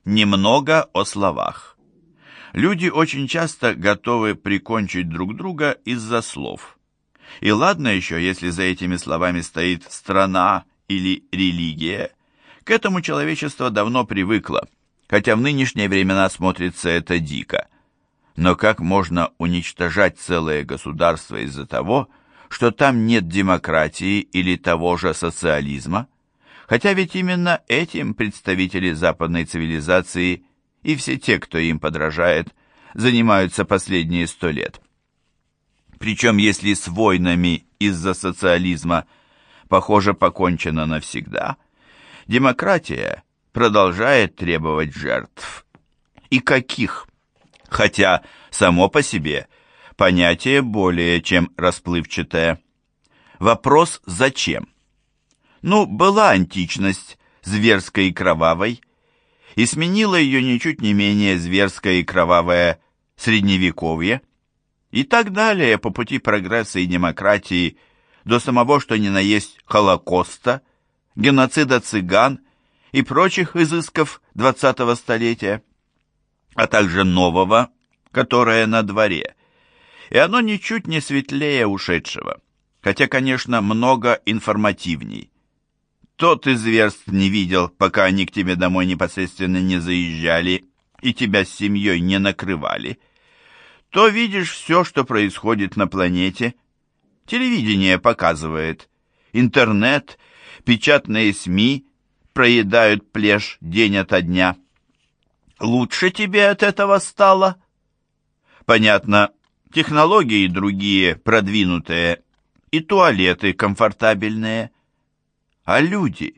Немного о словах. Люди очень часто готовы прикончить друг друга из-за слов. И ладно еще, если за этими словами стоит страна или религия. К этому человечество давно привыкло, хотя в нынешние времена смотрится это дико. Но как можно уничтожать целое государство из-за того, что там нет демократии или того же социализма? Хотя ведь именно этим представители западной цивилизации и все те, кто им подражает, занимаются последние 100 лет. Причем если с войнами из-за социализма, похоже, покончено навсегда, демократия продолжает требовать жертв. И каких? Хотя само по себе понятие более чем расплывчатое. Вопрос «зачем?». Была античность, зверской и кровавой, и сменила ее ничуть не менее зверское и кровавое средневековье, и так далее по пути прогресса и демократии до самого что ни на есть Холокоста, геноцида цыган и прочих изысков 20-го столетия, а также нового, которое на дворе. И оно ничуть не светлее ушедшего, хотя, конечно, много информативней. То ты зверств не видел, пока они к тебе домой непосредственно не заезжали и тебя с семьей не накрывали, то видишь все, что происходит на планете. Телевидение показывает, интернет, печатные СМИ проедают плешь день ото дня. Лучше тебе от этого стало? Понятно, технологии другие, продвинутые, и туалеты комфортабельные. А люди?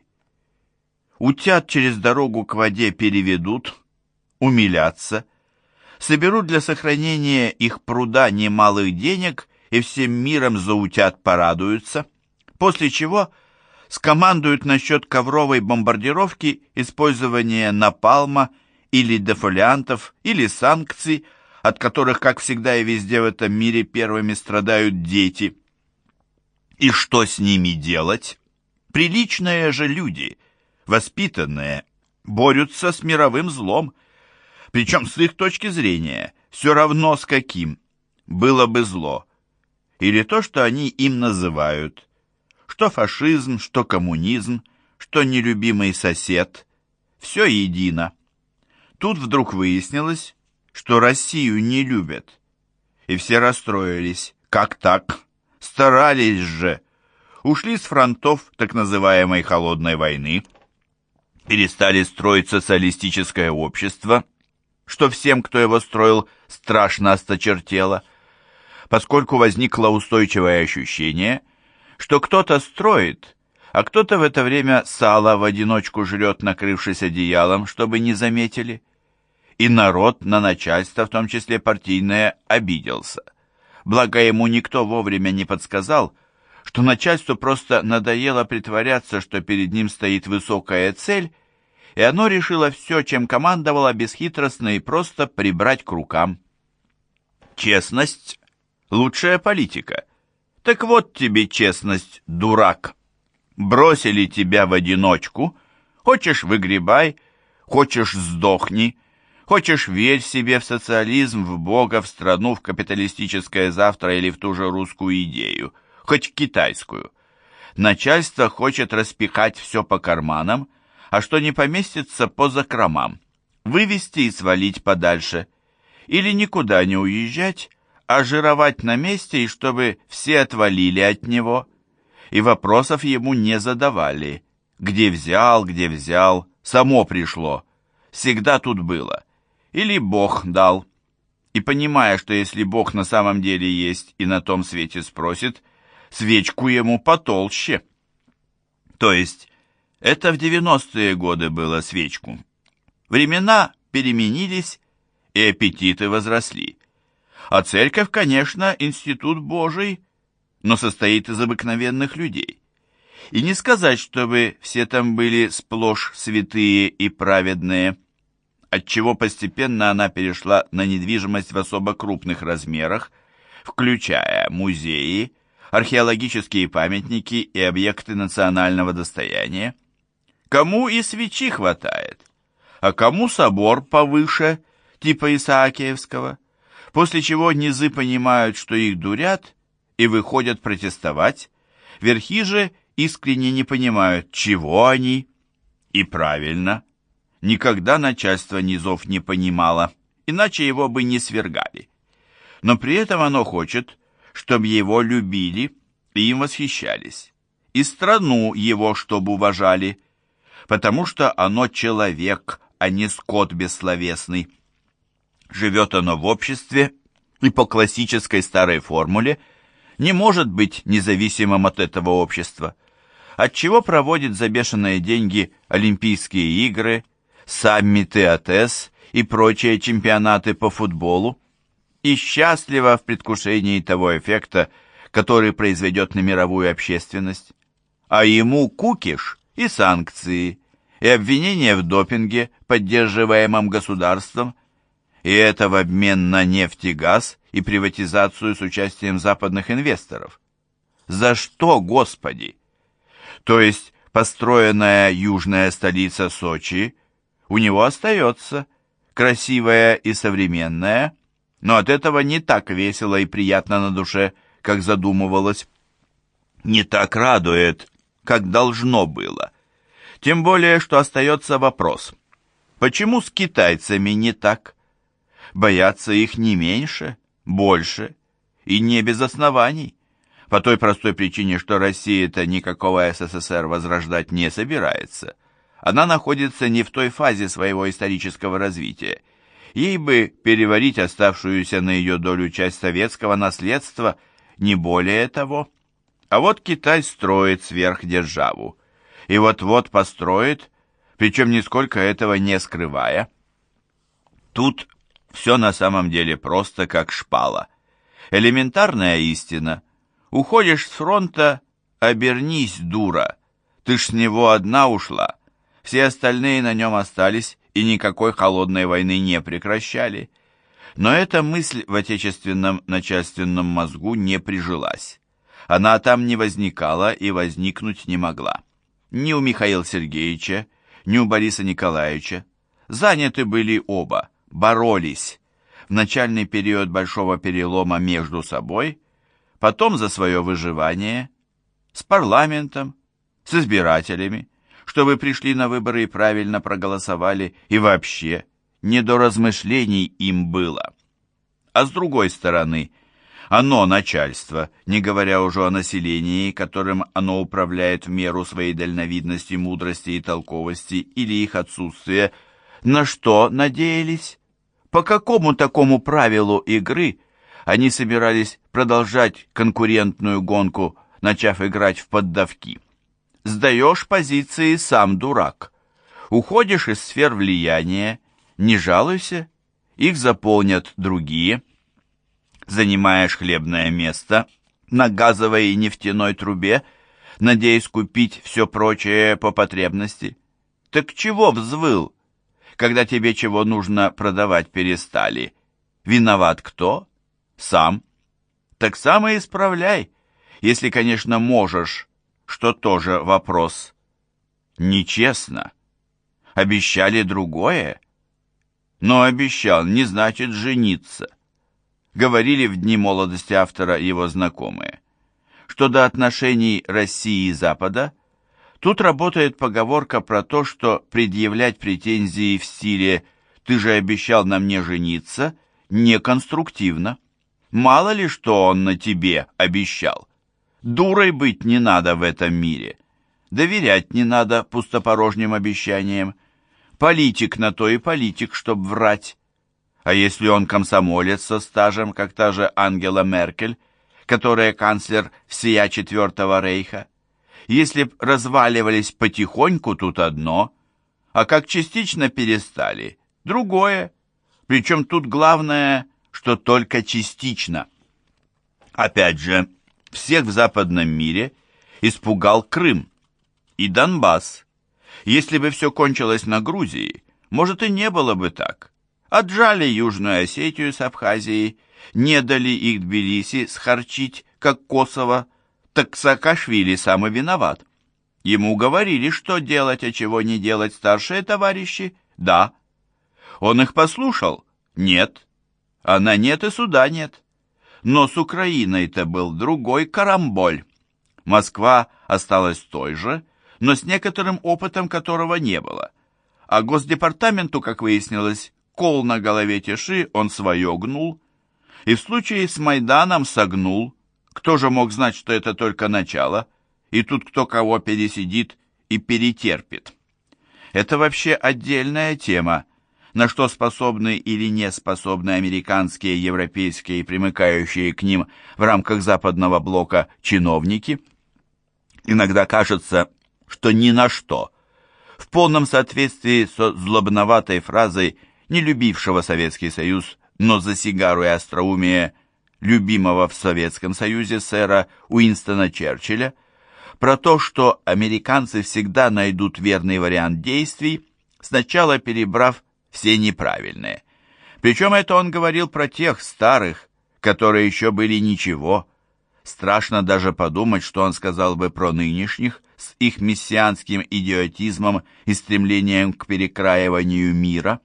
Утят через дорогу к воде переведут, умилятся, соберут для сохранения их пруда немалых денег и всем миром за утят порадуются, после чего скомандуют насчет ковровой бомбардировки использования напалма или дефолиантов, или санкций, от которых, как всегда и везде в этом мире, первыми страдают дети. И что с ними делать? Приличные же люди, воспитанные, борются с мировым злом, причем с их точки зрения все равно с каким было бы зло, или то, что они им называют, что фашизм, что коммунизм, что нелюбимый сосед, все едино. Тут вдруг выяснилось, что Россию не любят, и все расстроились. Как так? Старались же. Ушли с фронтов так называемой холодной войны, перестали строить социалистическое общество, что всем, кто его строил, страшно осточертело, поскольку возникло устойчивое ощущение, что кто-то строит, а кто-то в это время сало в одиночку жрет, накрывшись одеялом, чтобы не заметили. И народ на начальство, в том числе партийное, обиделся. Благо ему никто вовремя не подсказал, что начальству просто надоело притворяться, что перед ним стоит высокая цель, и оно решило все, чем командовало, бесхитростно и просто прибрать к рукам. Честность – лучшая политика. Так вот тебе честность, дурак. Бросили тебя в одиночку, хочешь – выгребай, хочешь – сдохни, хочешь – верь себе в социализм, в Бога, в страну, в капиталистическое завтра или в ту же русскую идею, хоть китайскую. Начальство хочет распихать все по карманам, а что не поместится по закромам, вывести и свалить подальше, или никуда не уезжать, а жировать на месте, и чтобы все отвалили от него, и вопросов ему не задавали. Где взял, само пришло, всегда тут было, или Бог дал. И понимая, что если Бог на самом деле есть и на том свете спросит, свечку ему потолще. То есть, это в 90-е годы было свечку. Времена переменились, и аппетиты возросли. А церковь, конечно, институт Божий, но состоит из обыкновенных людей. И не сказать, чтобы все там были сплошь святые и праведные, отчего постепенно она перешла на недвижимость в особо крупных размерах, включая музеи, археологические памятники и объекты национального достояния. Кому и свечи хватает, а кому собор повыше, типа Исаакиевского, после чего низы понимают, что их дурят, и выходят протестовать, верхи же искренне не понимают, чего они, и правильно. Никогда начальство низов не понимало, иначе его бы не свергали. Но при этом оно хочет, чтобы его любили и им восхищались, и страну его чтобы уважали, потому что оно человек, а не скот бессловесный. Живет оно в обществе и по классической старой формуле не может быть независимым от этого общества, отчего проводит за бешеные деньги Олимпийские игры, саммиты АТЭС и прочие чемпионаты по футболу, и счастливо в предвкушении того эффекта, который произведет на мировую общественность. А ему кукиш и санкции, и обвинения в допинге, поддерживаемом государством, и это в обмен на нефть и газ и приватизацию с участием западных инвесторов. За что, Господи? То есть построенная южная столица Сочи у него остается, красивая и современная, но от этого не так весело и приятно на душе, как задумывалось. Не так радует, как должно было. Тем более, что остается вопрос, почему с китайцами не так? Боятся их не меньше, больше, и не без оснований. По той простой причине, что Россия-то никакого СССР возрождать не собирается. Она находится не в той фазе своего исторического развития. Ей бы переварить оставшуюся на ее долю часть советского наследства, не более того. А вот Китай строит сверхдержаву. И вот-вот построит, причем нисколько этого не скрывая. Тут все на самом деле просто как шпала. Элементарная истина. Уходишь с фронта, обернись, дура. Ты ж с него одна ушла. Все остальные на нем остались и никакой холодной войны не прекращали. Но эта мысль в отечественном начальственном мозгу не прижилась. Она там не возникала и возникнуть не могла. Ни у Михаила Сергеевича, ни у Бориса Николаевича. Заняты были оба, боролись. В начальный период большого перелома между собой, потом за свое выживание, с парламентом, с избирателями, чтобы пришли на выборы и правильно проголосовали, и вообще не до размышлений им было. А с другой стороны, оно, начальство, не говоря уже о населении, которым оно управляет в меру своей дальновидности, мудрости и толковости или их отсутствия, на что надеялись? По какому такому правилу игры они собирались продолжать конкурентную гонку, начав играть в поддавки? Сдаешь позиции, сам дурак. Уходишь из сфер влияния, не жалуйся, их заполнят другие. Занимаешь хлебное место на газовой и нефтяной трубе, надеясь купить все прочее по потребности. Так чего взвыл, когда тебе чего нужно продавать перестали? Виноват кто? Сам. Так сам и исправляй, если, конечно, можешь, что тоже вопрос. Нечестно. Обещали другое. Но обещал не значит жениться. Говорили в дни молодости автора его знакомые. Что до отношений России и Запада, тут работает поговорка про то, что предъявлять претензии в стиле «ты же обещал на мне жениться» неконструктивно. Мало ли что он на тебе обещал. Дурой быть не надо в этом мире. Доверять не надо пустопорожним обещаниям. Политик на то и политик, чтоб врать. А если он комсомолец со стажем, как та же Ангела Меркель, которая канцлер всея Четвертого Рейха? Если б разваливались потихоньку, тут одно, а как частично перестали, другое. Причем тут главное, что только частично. Опять же, всех в западном мире испугал Крым и Донбасс. Если бы все кончилось на Грузии, может и не было бы так. Отжали Южную Осетию с Абхазией, не дали их Тбилиси схарчить, как Косово, так Саакашвили сам и виноват. Ему говорили, что делать, а чего не делать старшие товарищи, Да. Он их послушал? Нет. А на нет и суда нет. Но с Украиной-то был другой карамболь. Москва осталась той же, но с некоторым опытом которого не было. А Госдепартаменту, как выяснилось, кол на голове тиши, он свое гнул. И в случае с Майданом согнул. Кто же мог знать, что это только начало? И тут кто кого пересидит и перетерпит. Это вообще отдельная тема, на что способны или не способны американские, европейские и примыкающие к ним в рамках западного блока чиновники. Иногда кажется, что ни на что. В полном соответствии со злобноватой фразой не любившего Советский Союз, но за сигару и остроумие любимого в Советском Союзе сэра Уинстона Черчилля, про то, что американцы всегда найдут верный вариант действий, сначала перебрав все неправильные. Причем это он говорил про тех старых, которые еще были ничего. Страшно даже подумать, что он сказал бы про нынешних, с их мессианским идиотизмом и стремлением к перекраиванию мира.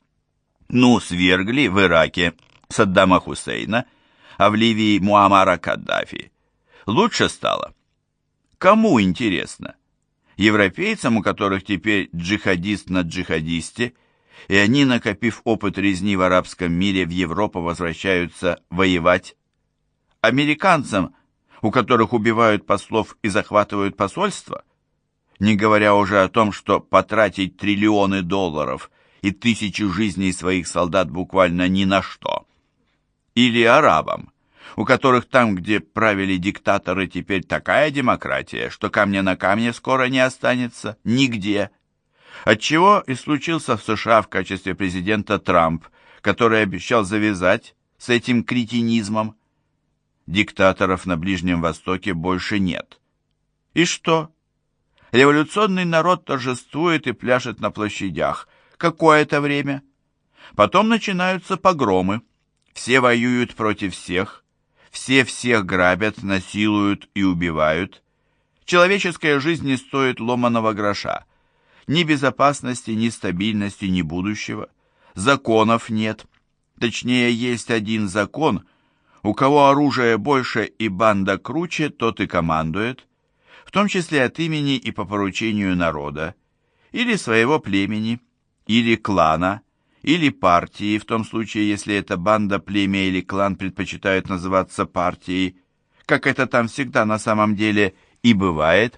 Ну, свергли в Ираке Саддама Хусейна, а в Ливии Муаммара Каддафи. Лучше стало? Кому интересно? Европейцам, у которых теперь джихадист на джихадисте, и они, накопив опыт резни в арабском мире, в Европу возвращаются воевать. Американцам, у которых убивают послов и захватывают посольства, не говоря уже о том, что потратить триллионы долларов и тысячи жизней своих солдат буквально ни на что. Или арабам, у которых там, где правили диктаторы, теперь такая демократия, что камня на камне скоро не останется нигде. Отчего и случился в США в качестве президента Трамп, который обещал завязать с этим кретинизмом. Диктаторов на Ближнем Востоке больше нет. И что? Революционный народ торжествует и пляшет на площадях какое-то время. Потом начинаются погромы. Все воюют против всех. Все всех грабят, насилуют и убивают. Человеческая жизнь не стоит ломаного гроша. Ни безопасности, ни стабильности, ни будущего. Законов нет. Точнее, есть один закон. У кого оружия больше и банда круче, тот и командует. В том числе от имени и по поручению народа. Или своего племени, или клана, или партии, в том случае, если эта банда, племя или клан предпочитают называться партией, как это там всегда на самом деле и бывает.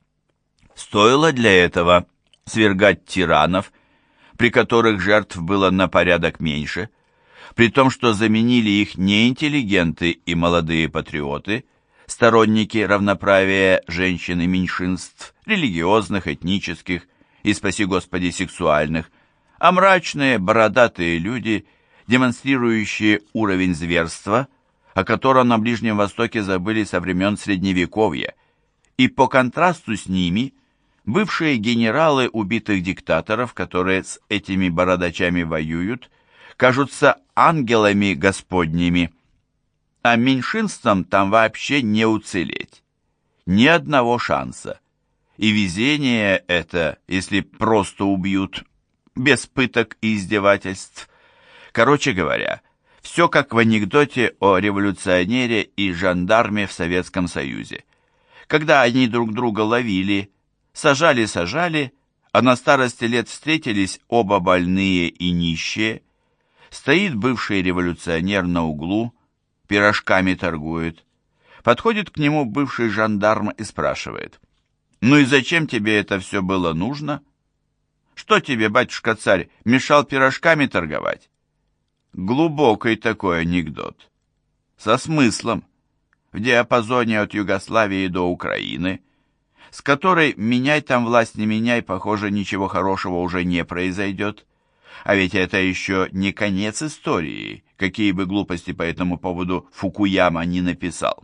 Стоило для этого свергать тиранов, при которых жертв было на порядок меньше, при том, что заменили их не интеллигенты и молодые патриоты, сторонники равноправия женщин и меньшинств, религиозных, этнических и, спаси Господи, сексуальных, а мрачные, бородатые люди, демонстрирующие уровень зверства, о котором на Ближнем Востоке забыли со времен Средневековья, и по контрасту с ними бывшие генералы убитых диктаторов, которые с этими бородачами воюют, кажутся ангелами господними, а меньшинствам там вообще не уцелеть. Ни одного шанса. И везение это, если просто убьют, без пыток и издевательств. Короче говоря, все как в анекдоте о революционере и жандарме в Советском Союзе. Когда они друг друга ловили, сажали, а на старости лет встретились оба больные и нищие. Стоит бывший революционер на углу, пирожками торгует. Подходит к нему бывший жандарм и спрашивает: «Ну и зачем тебе это все было нужно? Что тебе, батюшка-царь, мешал пирожками торговать?» Глубокий такой анекдот. Со смыслом, в диапазоне от Югославии до Украины, с которой меняй там власть, не меняй, похоже, ничего хорошего уже не произойдет. А ведь это еще не конец истории, какие бы глупости по этому поводу Фукуяма не написал.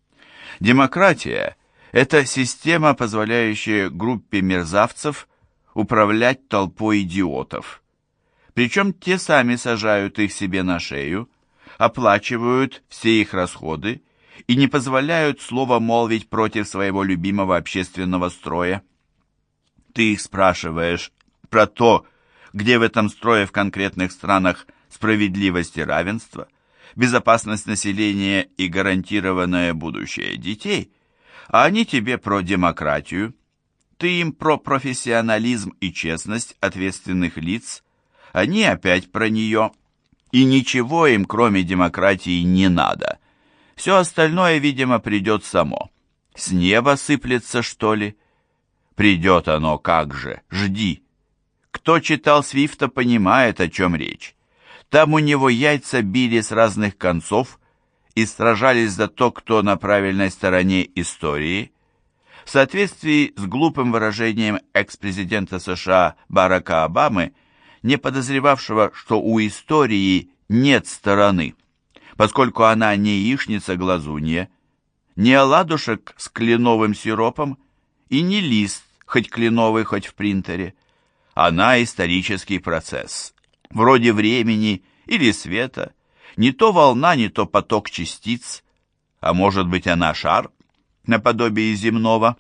Демократия – это система, позволяющая группе мерзавцев управлять толпой идиотов. Причем те сами сажают их себе на шею, оплачивают все их расходы и не позволяют слова молвить против своего любимого общественного строя. Ты их спрашиваешь про то, Где в этом строе в конкретных странах справедливость и равенство, безопасность населения и гарантированное будущее детей, а они тебе про демократию, ты им про профессионализм и честность ответственных лиц, они опять про нее, и ничего им, кроме демократии, не надо. Все остальное, видимо, придет само. С неба сыплется, что ли? Придет оно, как же, жди. Кто читал Свифта, понимает, о чем речь. Там у него яйца били с разных концов и сражались за то, кто на правильной стороне истории. В соответствии с глупым выражением экс-президента США Барака Обамы, не подозревавшего, что у истории нет стороны, поскольку она не яичница-глазунья, не оладушек с кленовым сиропом и не лист, хоть кленовый, хоть в принтере. Она исторический процесс, вроде времени или света, не то волна, не то поток частиц, а может быть она шар, наподобие земного,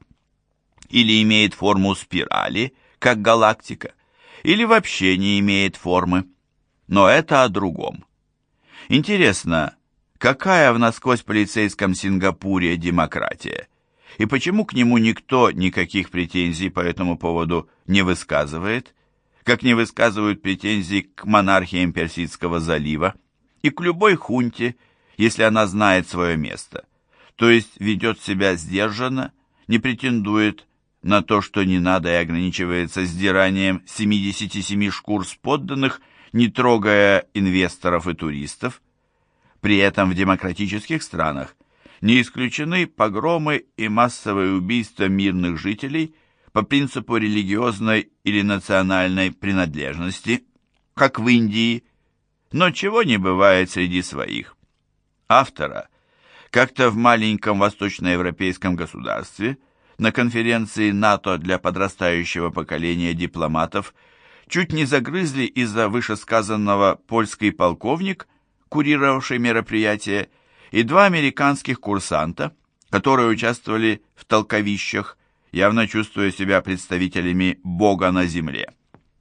или имеет форму спирали, как галактика, или вообще не имеет формы. Но это о другом. Интересно, какая в насквозь полицейском Сингапуре демократия? И почему к нему никто никаких претензий по этому поводу не высказывает, как не высказывают претензий к монархиям Персидского залива и к любой хунте, если она знает свое место, то есть ведет себя сдержанно, не претендует на то, что не надо, и ограничивается сдиранием 77 шкур с подданных, не трогая инвесторов и туристов. При этом в демократических странах не исключены погромы и массовые убийства мирных жителей по принципу религиозной или национальной принадлежности, как в Индии, но чего не бывает среди своих. Автора как-то в маленьком восточноевропейском государстве на конференции НАТО для подрастающего поколения дипломатов чуть не загрызли из-за вышесказанного польский полковник, курировавший мероприятие, и два американских курсанта, которые участвовали в толковищах, явно чувствуя себя представителями Бога на земле.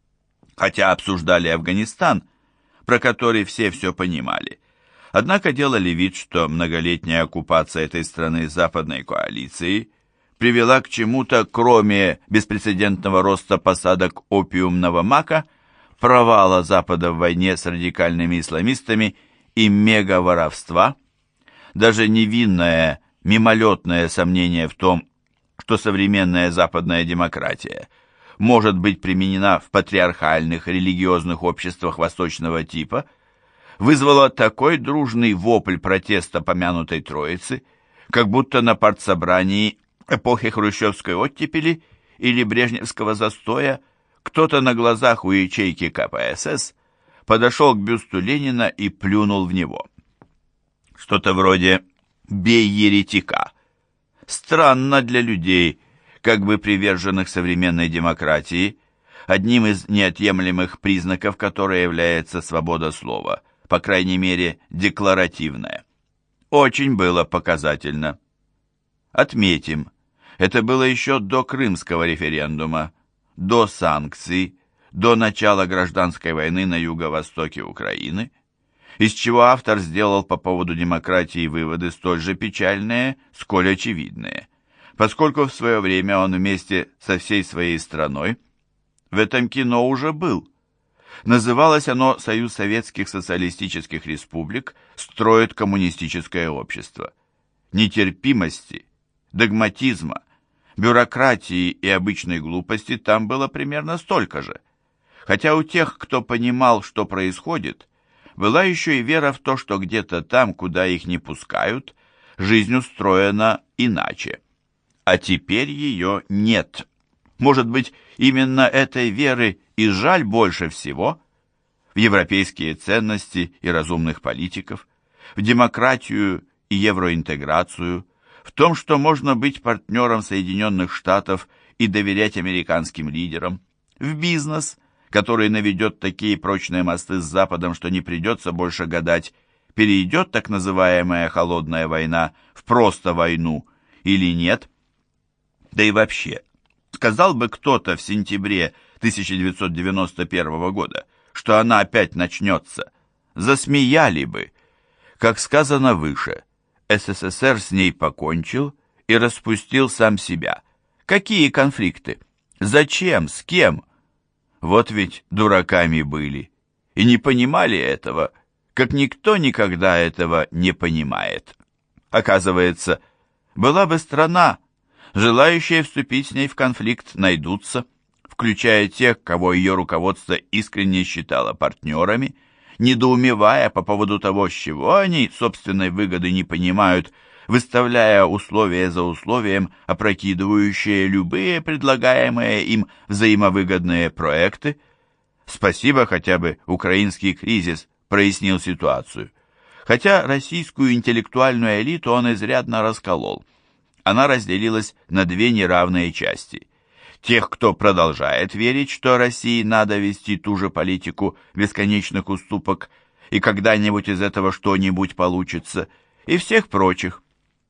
Хотя обсуждали Афганистан, про который все понимали, однако делали вид, что многолетняя оккупация этой страны западной коалицией привела к чему-то, кроме беспрецедентного роста посадок опиумного мака, провала Запада в войне с радикальными исламистами и мега-воровства. Даже невинное, мимолетное сомнение в том, что современная западная демократия может быть применена в патриархальных религиозных обществах восточного типа, вызвало такой дружный вопль протеста помянутой троицы, как будто на партсобрании эпохи хрущевской оттепели или брежневского застоя кто-то на глазах у ячейки КПСС подошел к бюсту Ленина и плюнул в него. Что-то вроде «бей еретика». Странно для людей, как бы приверженных современной демократии, одним из неотъемлемых признаков которой является свобода слова, по крайней мере, декларативная. Очень было показательно. Отметим, это было еще до Крымского референдума, до санкций, до начала гражданской войны на юго-востоке Украины, из чего автор сделал по поводу демократии выводы столь же печальные, сколь очевидные, поскольку в свое время он вместе со всей своей страной в этом кино уже был. Называлось оно «Союз Советских Социалистических Республик строит коммунистическое общество». Нетерпимости, догматизма, бюрократии и обычной глупости там было примерно столько же, хотя у тех, кто понимал, что происходит, была еще и вера в то, что где-то там, куда их не пускают, жизнь устроена иначе. А теперь ее нет. Может быть, именно этой веры и жаль больше всего в европейские ценности и разумных политиков, в демократию и евроинтеграцию, в том, что можно быть партнером Соединенных Штатов и доверять американским лидерам, в бизнес, который наведет такие прочные мосты с Западом, что не придется больше гадать, перейдет так называемая холодная война в просто войну или нет. Да и вообще, сказал бы кто-то в сентябре 1991 года, что она опять начнется, засмеяли бы. Как сказано выше, СССР с ней покончил и распустил сам себя. Какие конфликты? Зачем? С кем? Вот ведь дураками были. И не понимали этого, как никто никогда этого не понимает. Оказывается, была бы страна, желающие вступить с ней в конфликт найдутся, включая тех, кого ее руководство искренне считало партнерами, недоумевая по поводу того, с чего они собственной выгоды не понимают, выставляя условия за условием, опрокидывающие любые предлагаемые им взаимовыгодные проекты. Спасибо, хотя бы украинский кризис прояснил ситуацию. Хотя российскую интеллектуальную элиту он изрядно расколол. Она разделилась на две неравные части. Тех, кто продолжает верить, что России надо вести ту же политику бесконечных уступок, и когда-нибудь из этого что-нибудь получится, и всех прочих.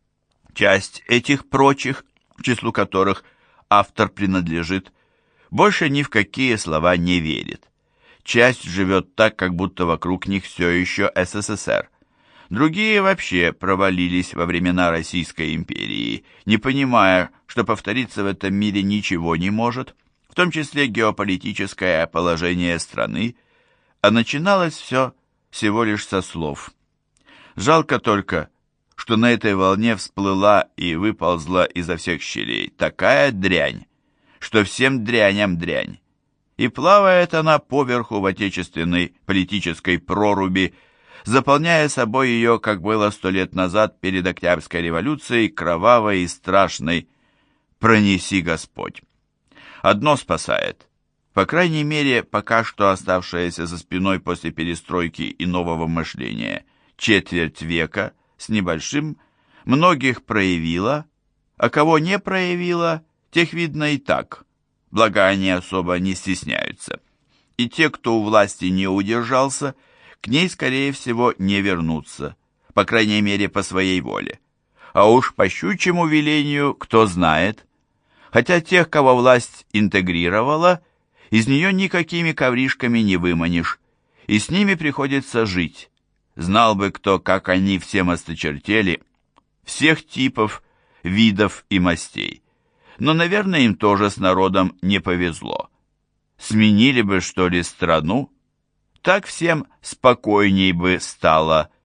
Часть этих прочих, к числу которых автор принадлежит, больше ни в какие слова не верит. Часть живет так, как будто вокруг них все еще СССР. Другие вообще провалились во времена Российской империи, не понимая, что повториться в этом мире ничего не может, в том числе геополитическое положение страны, а начиналось все всего лишь со слов. Жалко только, что на этой волне всплыла и выползла изо всех щелей такая дрянь, что всем дряням дрянь, и плавает она поверху в отечественной политической проруби, заполняя собой ее, как было 100 лет назад перед Октябрьской революцией, кровавой и страшной. Пронеси Господь. Одно спасает, по крайней мере, пока что оставшееся за спиной после перестройки и нового мышления четверть века с небольшим, многих проявила, а кого не проявила, тех видно и так, благо они особо не стесняются. И те, кто у власти не удержался, к ней, скорее всего, не вернутся, по крайней мере, по своей воле. А уж по щучьему велению, кто знает. Хотя тех, кого власть интегрировала, из нее никакими ковришками не выманишь, и с ними приходится жить. Знал бы кто, как они всем осточертели, всех типов, видов и мастей. Но, наверное, им тоже с народом не повезло. Сменили бы, что ли, страну? Так всем спокойней бы стало,